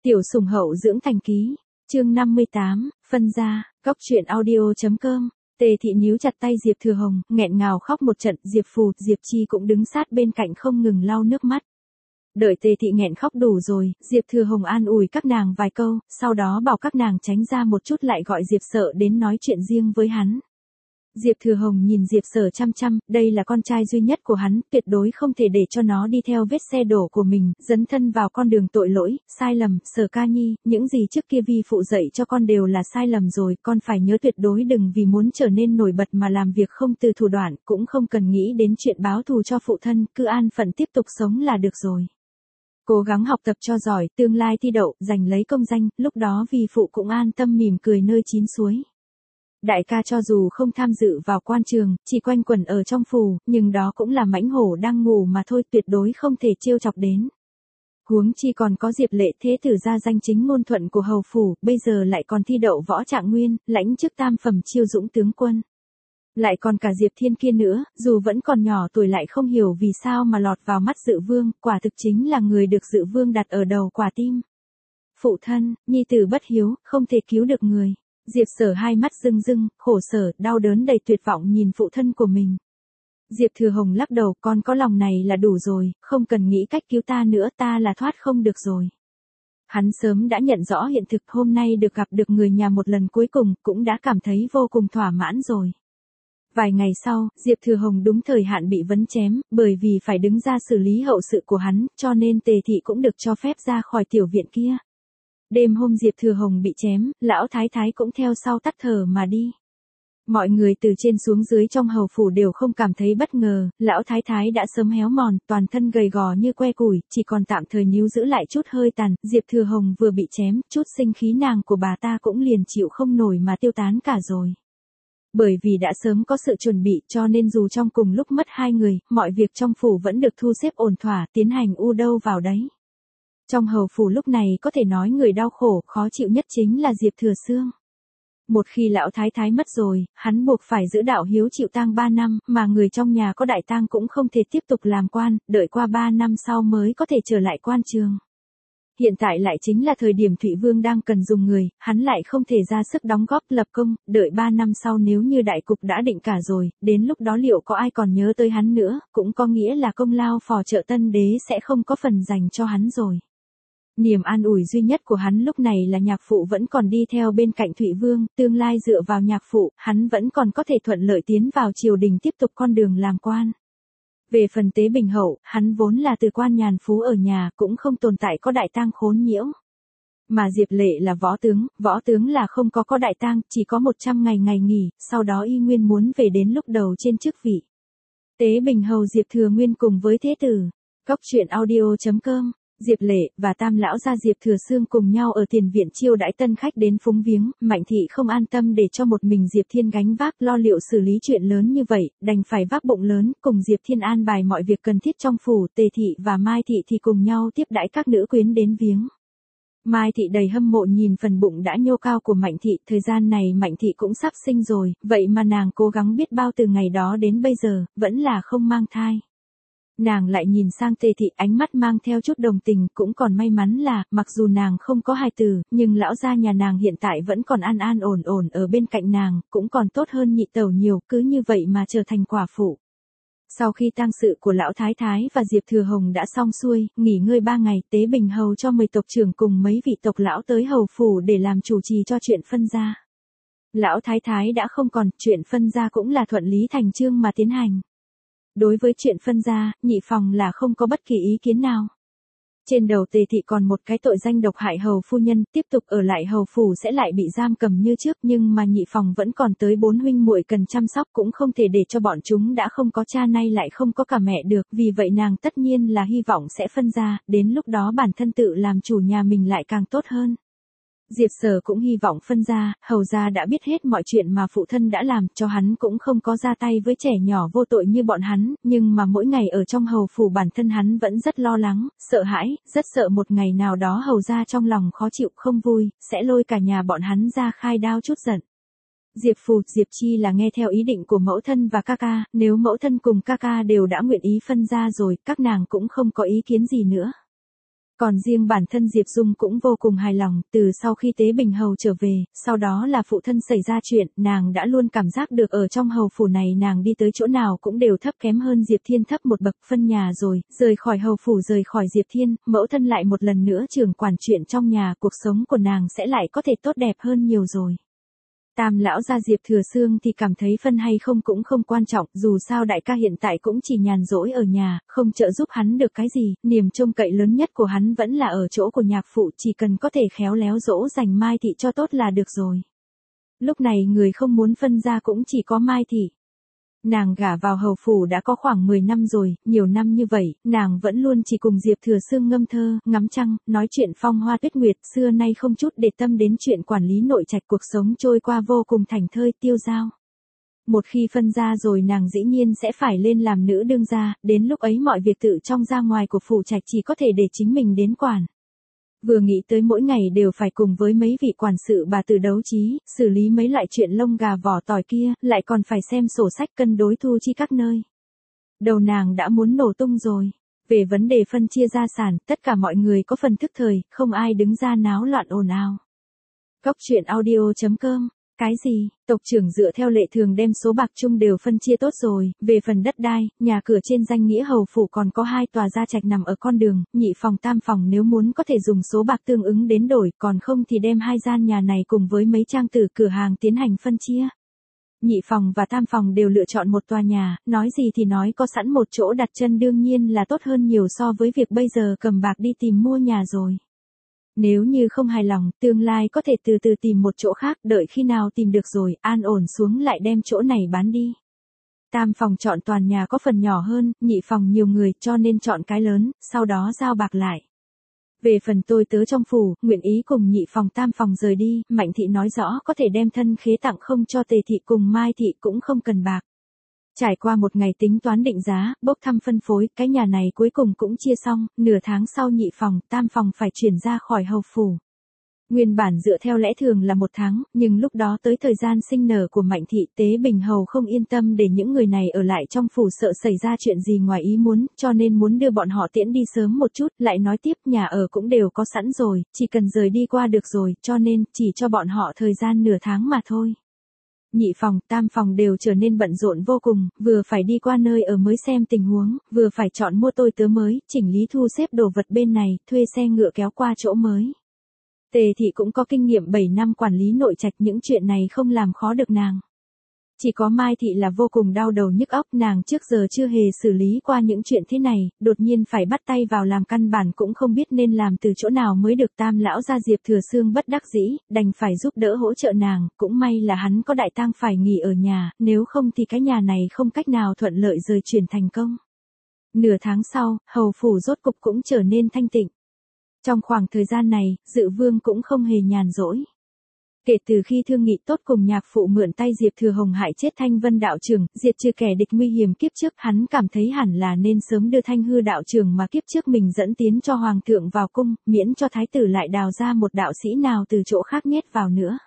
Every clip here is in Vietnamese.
Tiểu sủng hậu dưỡng thành ký, chương 58, phân ra, góc truyện audio.com. Tề Thị níu chặt tay Diệp Thừa Hồng, nghẹn ngào khóc một trận. Diệp Phù, Diệp Chi cũng đứng sát bên cạnh không ngừng lau nước mắt. Đợi Tề Thị nghẹn khóc đủ rồi, Diệp Thừa Hồng an ủi các nàng vài câu, sau đó bảo các nàng tránh ra một chút, lại gọi Diệp Sợ đến nói chuyện riêng với hắn. Diệp Thừa Hồng nhìn Diệp Sở chăm chăm, đây là con trai duy nhất của hắn, tuyệt đối không thể để cho nó đi theo vết xe đổ của mình, dấn thân vào con đường tội lỗi, sai lầm. Sở ca nhi, những gì trước kia vi phụ dạy cho con đều là sai lầm rồi, con phải nhớ tuyệt đối đừng vì muốn trở nên nổi bật mà làm việc không từ thủ đoạn, cũng không cần nghĩ đến chuyện báo thù cho phụ thân, cứ an phận tiếp tục sống là được rồi. Cố gắng học tập cho giỏi, tương lai thi đậu, giành lấy công danh, lúc đó vi phụ cũng an tâm mỉm cười nơi chín suối. Đại ca cho dù không tham dự vào quan trường, chỉ quanh quẩn ở trong phủ, nhưng đó cũng là mãnh hổ đang ngủ mà thôi, tuyệt đối không thể trêu chọc đến. Huống chi còn có Diệp Lệ thế tử ra danh chính ngôn thuận của hầu phủ, bây giờ lại còn thi đậu võ trạng nguyên, lãnh chức tam phẩm chiêu dũng tướng quân. Lại còn cả Diệp Thiên kia nữa, dù vẫn còn nhỏ tuổi lại không hiểu vì sao mà lọt vào mắt Dự Vương, quả thực chính là người được Dự Vương đặt ở đầu quả tim. Phụ thân, nhi tử bất hiếu, không thể cứu được người. Diệp Sở hai mắt rưng rưng, khổ sở, đau đớn đầy tuyệt vọng nhìn phụ thân của mình. Diệp Thừa Hồng lắc đầu, con có lòng này là đủ rồi, không cần nghĩ cách cứu ta nữa, ta là thoát không được rồi. Hắn sớm đã nhận rõ hiện thực, hôm nay được gặp được người nhà một lần cuối cùng, cũng đã cảm thấy vô cùng thỏa mãn rồi. Vài ngày sau, Diệp Thừa Hồng đúng thời hạn bị vấn chém, bởi vì phải đứng ra xử lý hậu sự của hắn, cho nên Tề Thị cũng được cho phép ra khỏi tiểu viện kia. Đêm hôm Diệp Thừa Hồng bị chém, lão thái thái cũng theo sau tắt thở mà đi. Mọi người từ trên xuống dưới trong hầu phủ đều không cảm thấy bất ngờ, lão thái thái đã sớm héo mòn, toàn thân gầy gò như que củi, chỉ còn tạm thời níu giữ lại chút hơi tàn. Diệp Thừa Hồng vừa bị chém, chút sinh khí nàng của bà ta cũng liền chịu không nổi mà tiêu tán cả rồi. Bởi vì đã sớm có sự chuẩn bị cho nên dù trong cùng lúc mất hai người, mọi việc trong phủ vẫn được thu xếp ổn thỏa, tiến hành u đâu vào đấy. Trong hầu phủ lúc này có thể nói người đau khổ, khó chịu nhất chính là Diệp Thừa Xương. Một khi lão thái thái mất rồi, hắn buộc phải giữ đạo hiếu chịu tang 3 năm, mà người trong nhà có đại tang cũng không thể tiếp tục làm quan, đợi qua 3 năm sau mới có thể trở lại quan trường. Hiện tại lại chính là thời điểm Thụy Vương đang cần dùng người, hắn lại không thể ra sức đóng góp lập công, đợi 3 năm sau nếu như đại cục đã định cả rồi, đến lúc đó liệu có ai còn nhớ tới hắn nữa, cũng có nghĩa là công lao phò trợ Tân Đế sẽ không có phần dành cho hắn rồi. Niềm an ủi duy nhất của hắn lúc này là nhạc phụ vẫn còn đi theo bên cạnh Thụy Vương, tương lai dựa vào nhạc phụ, hắn vẫn còn có thể thuận lợi tiến vào triều đình tiếp tục con đường làm quan. Về phần Tế Bình Hậu, hắn vốn là từ quan nhàn phú ở nhà, cũng không tồn tại có đại tang khốn nhiễu. Mà Diệp Lệ là võ tướng là không có đại tang, chỉ có 100 ngày nghỉ, sau đó y nguyên muốn về đến lúc đầu trên chức vị. Tế Bình Hầu Diệp Thừa Nguyên cùng với thế tử, góc truyện audio.com. Diệp Lệ và Tam lão gia Diệp Thừa Xương cùng nhau ở tiền viện chiêu đãi tân khách đến phúng viếng, Mạnh Thị không an tâm để cho một mình Diệp Thiên gánh vác lo liệu xử lý chuyện lớn như vậy, đành phải vác bụng lớn, cùng Diệp Thiên an bài mọi việc cần thiết trong phủ. Tề Thị và Mai Thị thì cùng nhau tiếp đãi các nữ quyến đến viếng. Mai Thị đầy hâm mộ nhìn phần bụng đã nhô cao của Mạnh Thị, thời gian này Mạnh Thị cũng sắp sinh rồi, vậy mà nàng cố gắng biết bao từ ngày đó đến bây giờ, vẫn là không mang thai. Nàng lại nhìn sang Tề Thị, ánh mắt mang theo chút đồng tình, cũng còn may mắn là, mặc dù nàng không có hài tử, nhưng lão gia nhà nàng hiện tại vẫn còn an an ổn ổn ở bên cạnh nàng, cũng còn tốt hơn nhị tẩu nhiều, cứ như vậy mà trở thành quả phụ. Sau khi tang sự của lão thái thái và Diệp Thừa Hồng đã xong xuôi, nghỉ ngơi 3 ngày, Tế Bình Hầu cho 10 tộc trưởng cùng mấy vị tộc lão tới hầu phủ để làm chủ trì cho chuyện phân gia. Lão thái thái đã không còn, chuyện phân gia cũng là thuận lý thành chương mà tiến hành. Đối với chuyện phân gia, Nhị Phòng là không có bất kỳ ý kiến nào. Trên đầu Tề Thị còn một cái tội danh độc hại hầu phu nhân, tiếp tục ở lại hầu phủ sẽ lại bị giam cầm như trước, nhưng mà Nhị Phòng vẫn còn tới 4 huynh muội cần chăm sóc, cũng không thể để cho bọn chúng đã không có cha nay lại không có cả mẹ được, vì vậy nàng tất nhiên là hy vọng sẽ phân gia, đến lúc đó bản thân tự làm chủ nhà mình lại càng tốt hơn. Diệp Sở cũng hy vọng phân gia, hầu gia đã biết hết mọi chuyện mà phụ thân đã làm, cho hắn cũng không có ra tay với trẻ nhỏ vô tội như bọn hắn, nhưng mà mỗi ngày ở trong hầu phủ bản thân hắn vẫn rất lo lắng, sợ hãi, rất sợ một ngày nào đó hầu gia trong lòng khó chịu không vui, sẽ lôi cả nhà bọn hắn ra khai đao chút giận. Diệp Phù, Diệp Chi là nghe theo ý định của mẫu thân và ca ca, nếu mẫu thân cùng ca ca đều đã nguyện ý phân gia rồi, các nàng cũng không có ý kiến gì nữa. Còn riêng bản thân Diệp Dung cũng vô cùng hài lòng, từ sau khi Tế Bình Hầu trở về, sau đó là phụ thân xảy ra chuyện, nàng đã luôn cảm giác được ở trong hầu phủ này nàng đi tới chỗ nào cũng đều thấp kém hơn Diệp Thiên thấp một bậc phân nhà rồi, rời khỏi hầu phủ rời khỏi Diệp Thiên, mẫu thân lại một lần nữa trưởng quản chuyện trong nhà, cuộc sống của nàng sẽ lại có thể tốt đẹp hơn nhiều rồi. Tam lão gia Diệp Thừa Xương thì cảm thấy phân hay không cũng không quan trọng, dù sao đại ca hiện tại cũng chỉ nhàn rỗi ở nhà, không trợ giúp hắn được cái gì, niềm trông cậy lớn nhất của hắn vẫn là ở chỗ của nhạc phụ, chỉ cần có thể khéo léo dỗ dành Mai Thị cho tốt là được rồi. Lúc này người không muốn phân ra cũng chỉ có Mai Thị. Nàng gả vào hầu phủ đã có khoảng 10 năm rồi, nhiều năm như vậy, nàng vẫn luôn chỉ cùng Diệp Thừa Xương ngâm thơ, ngắm trăng, nói chuyện phong hoa tuyết nguyệt, xưa nay không chút để tâm đến chuyện quản lý nội trạch, cuộc sống trôi qua vô cùng thảnh thơi tiêu dao. Một khi phân ra rồi nàng dĩ nhiên sẽ phải lên làm nữ đương gia, đến lúc ấy mọi việc tự trong ra ngoài của phủ trạch chỉ có thể để chính mình đến quản. Vừa nghĩ tới mỗi ngày đều phải cùng với mấy vị quản sự bà tử đấu trí, xử lý mấy loại chuyện lông gà vỏ tỏi kia, lại còn phải xem sổ sách cân đối thu chi các nơi. Đầu nàng đã muốn nổ tung rồi. Về vấn đề phân chia gia sản, tất cả mọi người có phần thức thời, không ai đứng ra náo loạn ồn ào. Góc truyện audio.com. Cái gì, tộc trưởng dựa theo lệ thường đem số bạc chung đều phân chia tốt rồi, về phần đất đai, nhà cửa trên danh nghĩa hầu phủ còn có 2 tòa gia trạch nằm ở con đường, nhị phòng tam phòng nếu muốn có thể dùng số bạc tương ứng đến đổi, còn không thì đem 2 gian nhà này cùng với mấy trang tử cửa hàng tiến hành phân chia. Nhị phòng và tam phòng đều lựa chọn một tòa nhà, nói gì thì nói có sẵn một chỗ đặt chân đương nhiên là tốt hơn nhiều so với việc bây giờ cầm bạc đi tìm mua nhà rồi. Nếu như không hài lòng, tương lai có thể từ từ tìm một chỗ khác, đợi khi nào tìm được rồi, an ổn xuống lại đem chỗ này bán đi. Tam phòng chọn toàn nhà có phần nhỏ hơn, nhị phòng nhiều người cho nên chọn cái lớn, sau đó giao bạc lại. Về phần tôi tớ trong phủ, nguyện ý cùng nhị phòng tam phòng rời đi, Mạnh Thị nói rõ có thể đem thân khế tặng không cho Tề Thị cùng Mai Thị cũng không cần bạc. Trải qua một ngày tính toán định giá, bốc thăm phân phối, cái nhà này cuối cùng cũng chia xong, nửa tháng sau nhị phòng, tam phòng phải chuyển ra khỏi hầu phủ. Nguyên bản dựa theo lẽ thường là 1 tháng, nhưng lúc đó tới thời gian sinh nở của Mạnh Thị, Tế Bình Hầu không yên tâm để những người này ở lại trong phủ sợ xảy ra chuyện gì ngoài ý muốn, cho nên muốn đưa bọn họ tiễn đi sớm một chút, lại nói tiếp nhà ở cũng đều có sẵn rồi, chỉ cần rời đi qua được rồi, cho nên chỉ cho bọn họ thời gian nửa tháng mà thôi. Nhị phòng, tam phòng đều trở nên bận rộn vô cùng, vừa phải đi qua nơi ở mới xem tình huống, vừa phải chọn mua tôi tớ mới, chỉnh lý thu xếp đồ vật bên này, thuê xe ngựa kéo qua chỗ mới. Tề Thị cũng có kinh nghiệm 7 năm quản lý nội trạch, những chuyện này không làm khó được nàng. Chỉ có Mai Thị là vô cùng đau đầu nhức óc, nàng trước giờ chưa hề xử lý qua những chuyện thế này, đột nhiên phải bắt tay vào làm căn bản cũng không biết nên làm từ chỗ nào mới được. Tam lão gia Diệp Thừa Xương bất đắc dĩ, đành phải giúp đỡ hỗ trợ nàng, cũng may là hắn có đại tang phải nghỉ ở nhà, nếu không thì cái nhà này không cách nào thuận lợi rời chuyển thành công. Nửa tháng sau, hầu phủ rốt cục cũng trở nên thanh tịnh. Trong khoảng thời gian này, Dự Vương cũng không hề nhàn rỗi. Kể từ khi thương nghị tốt cùng nhạc phụ mượn tay Diệp Thừa Hồng hại chết Thanh Vân đạo trưởng, diệt trừ kẻ địch nguy hiểm kiếp trước, hắn cảm thấy hẳn là nên sớm đưa Thanh Hư đạo trưởng mà kiếp trước mình dẫn tiến cho hoàng thượng vào cung, miễn cho thái tử lại đào ra một đạo sĩ nào từ chỗ khác nhét vào nữa.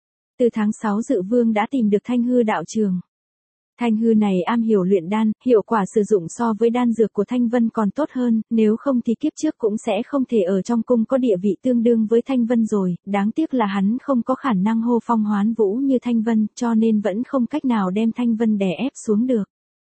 Từ tháng 6 Dự Vương đã tìm được Thanh Hư đạo trưởng. Thanh Hư này am hiểu luyện đan, hiệu quả sử dụng so với đan dược của Thanh Vân còn tốt hơn, nếu không thì kiếp trước cũng sẽ không thể ở trong cung có địa vị tương đương với Thanh Vân rồi, đáng tiếc là hắn không có khả năng hô phong hoán vũ như Thanh Vân, cho nên vẫn không cách nào đem Thanh Vân đè ép xuống được.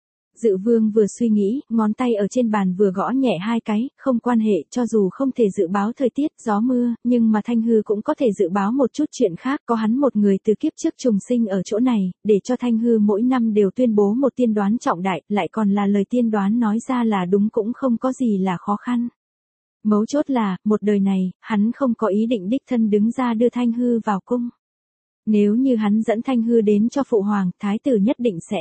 Dự Vương vừa suy nghĩ, ngón tay ở trên bàn vừa gõ nhẹ 2 cái, không quan hệ, cho dù không thể dự báo thời tiết, gió mưa, nhưng mà Thanh Hư cũng có thể dự báo một chút chuyện khác, có hắn một người từ kiếp trước trùng sinh ở chỗ này, để cho Thanh Hư mỗi năm đều tuyên bố một tiên đoán trọng đại, lại còn là lời tiên đoán nói ra là đúng cũng không có gì là khó khăn. Mấu chốt là, một đời này, hắn không có ý định đích thân đứng ra đưa Thanh Hư vào cung. Nếu như hắn dẫn Thanh Hư đến cho phụ hoàng, thái tử nhất định sẽ.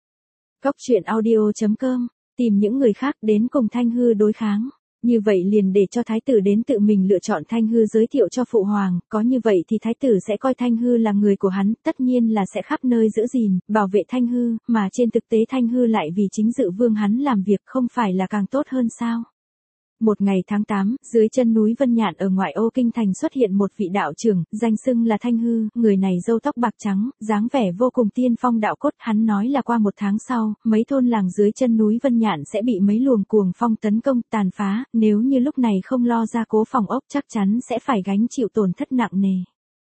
Góc truyện audio.com, tìm những người khác đến cùng Thanh Hư đối kháng. Như vậy liền để cho thái tử đến tự mình lựa chọn Thanh Hư giới thiệu cho phụ hoàng, có như vậy thì thái tử sẽ coi Thanh Hư là người của hắn, tất nhiên là sẽ khắp nơi giữ gìn, bảo vệ Thanh Hư, mà trên thực tế Thanh Hư lại vì chính Dự Vương hắn làm việc không phải là càng tốt hơn sao. Một ngày tháng 8, dưới chân núi Vân Nhạn ở ngoại ô kinh thành xuất hiện một vị đạo trưởng, danh xưng là Thanh Hư, người này râu tóc bạc trắng, dáng vẻ vô cùng tiên phong đạo cốt, hắn nói là qua một tháng sau, mấy thôn làng dưới chân núi Vân Nhạn sẽ bị mấy luồng cuồng phong tấn công, tàn phá, nếu như lúc này không lo ra cố phòng ốc chắc chắn sẽ phải gánh chịu tổn thất nặng nề.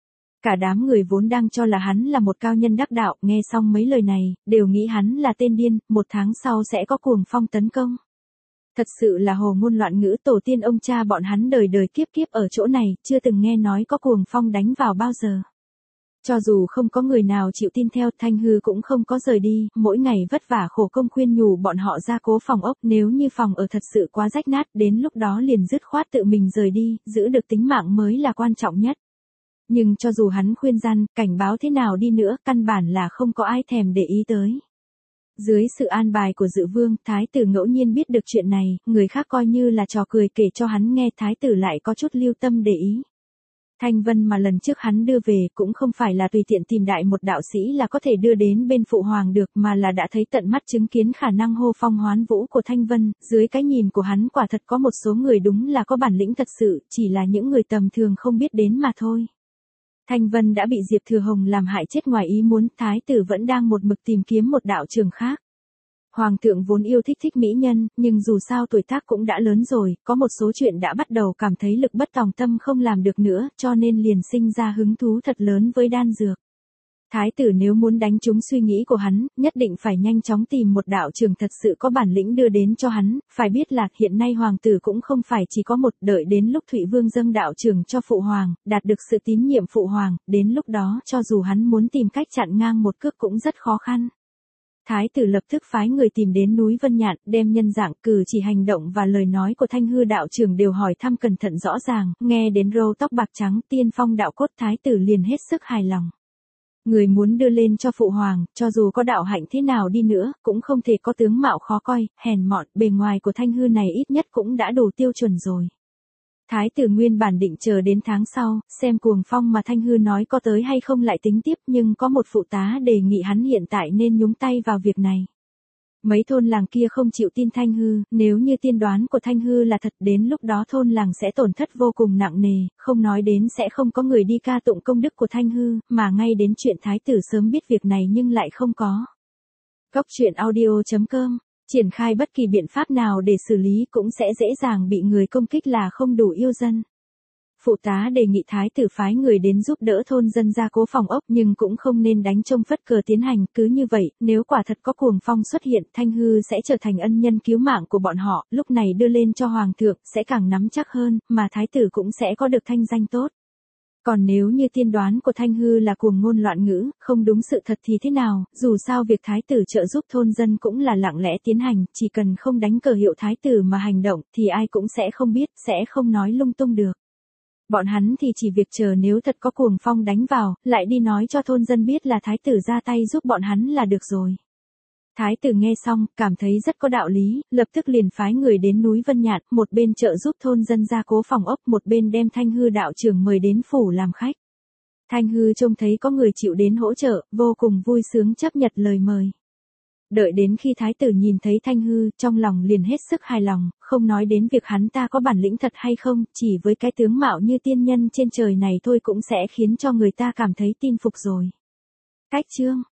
Cả đám người vốn đang cho là hắn là một cao nhân đắc đạo, nghe xong mấy lời này, đều nghĩ hắn là tên điên, một tháng sau sẽ có cuồng phong tấn công. Thật sự là hồ ngôn loạn ngữ, tổ tiên ông cha bọn hắn đời đời kiếp kiếp ở chỗ này, chưa từng nghe nói có cuồng phong đánh vào bao giờ. Cho dù không có người nào chịu tin theo, Thanh Hư cũng không có rời đi, mỗi ngày vất vả khổ công khuyên nhủ bọn họ ra cố phòng ốc, nếu như phòng ở thật sự quá rách nát, đến lúc đó liền dứt khoát tự mình rời đi, giữ được tính mạng mới là quan trọng nhất. Nhưng cho dù hắn khuyên gian, cảnh báo thế nào đi nữa, căn bản là không có ai thèm để ý tới. Dưới sự an bài của Dự Vương, Thái tử ngẫu nhiên biết được chuyện này, người khác coi như là trò cười kể cho hắn nghe, Thái tử lại có chút lưu tâm để ý. Thanh Vân mà lần trước hắn đưa về cũng không phải là tùy tiện tìm đại một đạo sĩ là có thể đưa đến bên phụ hoàng được, mà là đã thấy tận mắt chứng kiến khả năng hô phong hoán vũ của Thanh Vân, dưới cái nhìn của hắn quả thật có một số người đúng là có bản lĩnh thật sự, chỉ là những người tầm thường không biết đến mà thôi. Thanh Vân đã bị Diệp Thừa Hồng làm hại chết ngoài ý muốn, thái tử vẫn đang một mực tìm kiếm một đạo trường khác. Hoàng thượng vốn yêu thích mỹ nhân, nhưng dù sao tuổi tác cũng đã lớn rồi, có một số chuyện đã bắt đầu cảm thấy lực bất tòng tâm không làm được nữa, cho nên liền sinh ra hứng thú thật lớn với đan dược. Thái tử nếu muốn đánh trúng suy nghĩ của hắn, nhất định phải nhanh chóng tìm một đạo trưởng thật sự có bản lĩnh đưa đến cho hắn, phải biết là hiện nay hoàng tử cũng không phải chỉ có một, đợi đến lúc Thụy Vương dâng đạo trưởng cho phụ hoàng, đạt được sự tín nhiệm phụ hoàng, đến lúc đó cho dù hắn muốn tìm cách chặn ngang một cước cũng rất khó khăn. Thái tử lập tức phái người tìm đến núi Vân Nhạn, đem nhân dạng, cử chỉ, hành động và lời nói của Thanh Hư đạo trưởng đều hỏi thăm cẩn thận rõ ràng, nghe đến râu tóc bạc trắng, tiên phong đạo cốt, thái tử liền hết sức hài lòng. Người muốn đưa lên cho phụ hoàng, cho dù có đạo hạnh thế nào đi nữa, cũng không thể có tướng mạo khó coi, hèn mọn, bề ngoài của Thanh Hư này ít nhất cũng đã đủ tiêu chuẩn rồi. Thái tử nguyên bản định chờ đến tháng sau, xem cuồng phong mà Thanh Hư nói có tới hay không lại tính tiếp, nhưng có một phụ tá đề nghị hắn hiện tại nên nhúng tay vào việc này. Mấy thôn làng kia không chịu tin Thanh Hư, nếu như tiên đoán của Thanh Hư là thật, đến lúc đó thôn làng sẽ tổn thất vô cùng nặng nề, không nói đến sẽ không có người đi ca tụng công đức của Thanh Hư, mà ngay đến chuyện thái tử sớm biết việc này nhưng lại không có. Goctruyện audio.com, triển khai bất kỳ biện pháp nào để xử lý cũng sẽ dễ dàng bị người công kích là không đủ yêu dân. Phụ tá đề nghị thái tử phái người đến giúp đỡ thôn dân ra cố phòng ốc, nhưng cũng không nên đánh trông phất cờ tiến hành, cứ như vậy, nếu quả thật có cuồng phong xuất hiện, Thanh Hư sẽ trở thành ân nhân cứu mạng của bọn họ, lúc này đưa lên cho hoàng thượng, sẽ càng nắm chắc hơn, mà thái tử cũng sẽ có được thanh danh tốt. Còn nếu như tiên đoán của Thanh Hư là cuồng ngôn loạn ngữ, không đúng sự thật thì thế nào, dù sao việc thái tử trợ giúp thôn dân cũng là lặng lẽ tiến hành, chỉ cần không đánh cờ hiệu thái tử mà hành động, thì ai cũng sẽ không biết, sẽ không nói lung tung được. Bọn hắn thì chỉ việc chờ nếu thật có cuồng phong đánh vào, lại đi nói cho thôn dân biết là thái tử ra tay giúp bọn hắn là được rồi. Thái tử nghe xong, cảm thấy rất có đạo lý, lập tức liền phái người đến núi Vân Nhạn, một bên trợ giúp thôn dân ra cố phòng ốc, một bên đem Thanh Hư đạo trưởng mời đến phủ làm khách. Thanh Hư trông thấy có người chịu đến hỗ trợ, vô cùng vui sướng chấp nhận lời mời. Đợi đến khi thái tử nhìn thấy Thanh Hư, trong lòng liền hết sức hài lòng, không nói đến việc hắn ta có bản lĩnh thật hay không, chỉ với cái tướng mạo như tiên nhân trên trời này thôi cũng sẽ khiến cho người ta cảm thấy tin phục rồi. Cách chương